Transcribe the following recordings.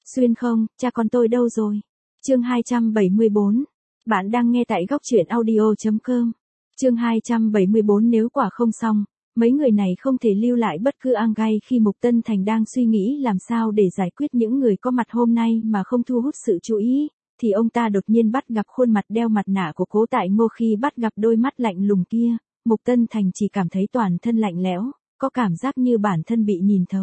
Xuyên không, cha con tôi đâu rồi? Chương 274. Bạn đang nghe tại góc truyện audio.com. Chương 274. Nếu quả không xong, mấy người này không thể lưu lại bất cứ ang gai khi Mục Tân Thành đang suy nghĩ làm sao để giải quyết những người có mặt hôm nay mà không thu hút sự chú ý, thì ông ta đột nhiên bắt gặp khuôn mặt đeo mặt nạ của Cố Tại Ngô. Khi bắt gặp đôi mắt lạnh lùng kia, Mục Tân Thành chỉ cảm thấy toàn thân lạnh lẽo, có cảm giác như bản thân bị nhìn thấu.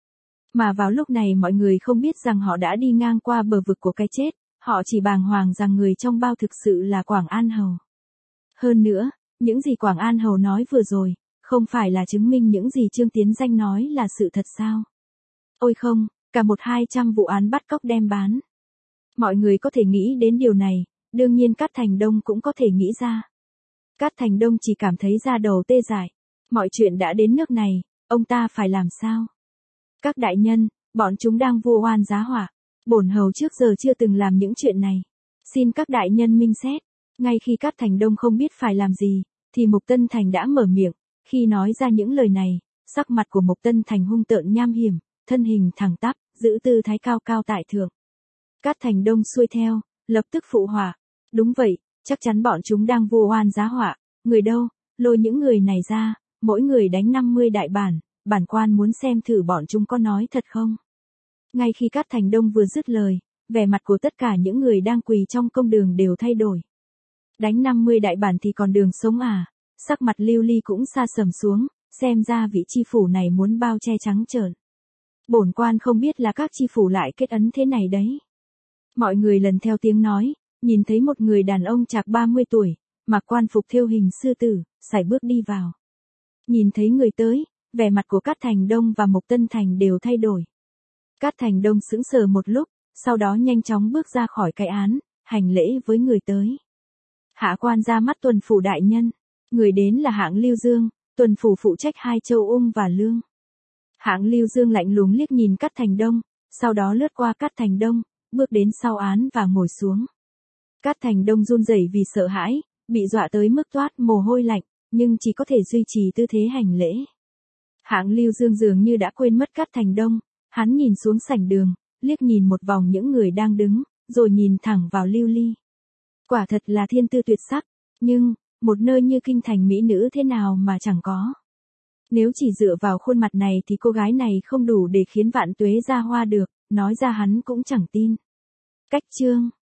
Mà vào lúc này mọi người không biết rằng họ đã đi ngang qua bờ vực của cái chết, họ chỉ bàng hoàng rằng người trong bao thực sự là Quảng An Hầu. Hơn nữa, những gì Quảng An Hầu nói vừa rồi, không phải là chứng minh những gì Trương Tiến Danh nói là sự thật sao? Ôi không, cả 100-200 vụ án bắt cóc đem bán. Mọi người có thể nghĩ đến điều này, đương nhiên Cát Thành Đông cũng có thể nghĩ ra. Cát Thành Đông chỉ cảm thấy da đầu tê dại. Mọi chuyện đã đến nước này, ông ta phải làm sao? Các đại nhân, bọn chúng đang vu oan giá họa. Bổn hầu trước giờ chưa từng làm những chuyện này. Xin các đại nhân minh xét. Ngay khi Cát Thành Đông không biết phải làm gì, thì Mục Tân Thành đã mở miệng. Khi nói ra những lời này, sắc mặt của Mục Tân Thành hung tợn nham hiểm, thân hình thẳng tắp, giữ tư thái cao cao tại thượng. Cát Thành Đông xuôi theo, lập tức phụ họa. Đúng vậy, chắc chắn bọn chúng đang vu oan giá họa. Người đâu, lôi những người này ra, mỗi người đánh 50 đại bản, bản quan muốn xem thử bọn chúng có nói thật không. Ngay khi Cát Thành Đông vừa dứt lời, vẻ mặt của tất cả những người đang quỳ trong công đường đều thay đổi. Đánh 50 đại bản thì còn đường sống à? Sắc mặt Lưu Ly cũng sa sầm xuống, xem ra vị chi phủ này muốn bao che trắng trợn. Bổn quan không biết là các chi phủ lại kết ấn thế này đấy. Mọi người lần theo tiếng nói, nhìn thấy một người đàn ông chạc 30 tuổi, mặc quan phục thêu hình sư tử, sải bước đi vào. Nhìn thấy người tới, vẻ mặt của Cát Thành Đông và Mục Tân Thành đều thay đổi. Cát Thành Đông sững sờ một lúc, sau đó nhanh chóng bước ra khỏi cái án, hành lễ với người tới. Hạ quan ra mắt tuần phủ đại nhân. Người đến là hạng Lưu Dương, tuần phủ phụ trách 2 châu Ung và Lương. Hạng Lưu Dương lạnh lùng liếc nhìn Cát Thành Đông, sau đó lướt qua Cát Thành Đông, bước đến sau án và ngồi xuống. Cát Thành Đông run rẩy vì sợ hãi, bị dọa tới mức toát mồ hôi lạnh, nhưng chỉ có thể duy trì tư thế hành lễ. Hạng Lưu Dương dường như đã quên mất Cát Thành Đông, hắn nhìn xuống sảnh đường, liếc nhìn một vòng những người đang đứng, rồi nhìn thẳng vào Lưu Ly. Quả thật là thiên tư tuyệt sắc, nhưng, một nơi như kinh thành mỹ nữ thế nào mà chẳng có. Nếu chỉ dựa vào khuôn mặt này thì cô gái này không đủ để khiến Vạn Tuế ra hoa được, nói ra hắn cũng chẳng tin. Cách chương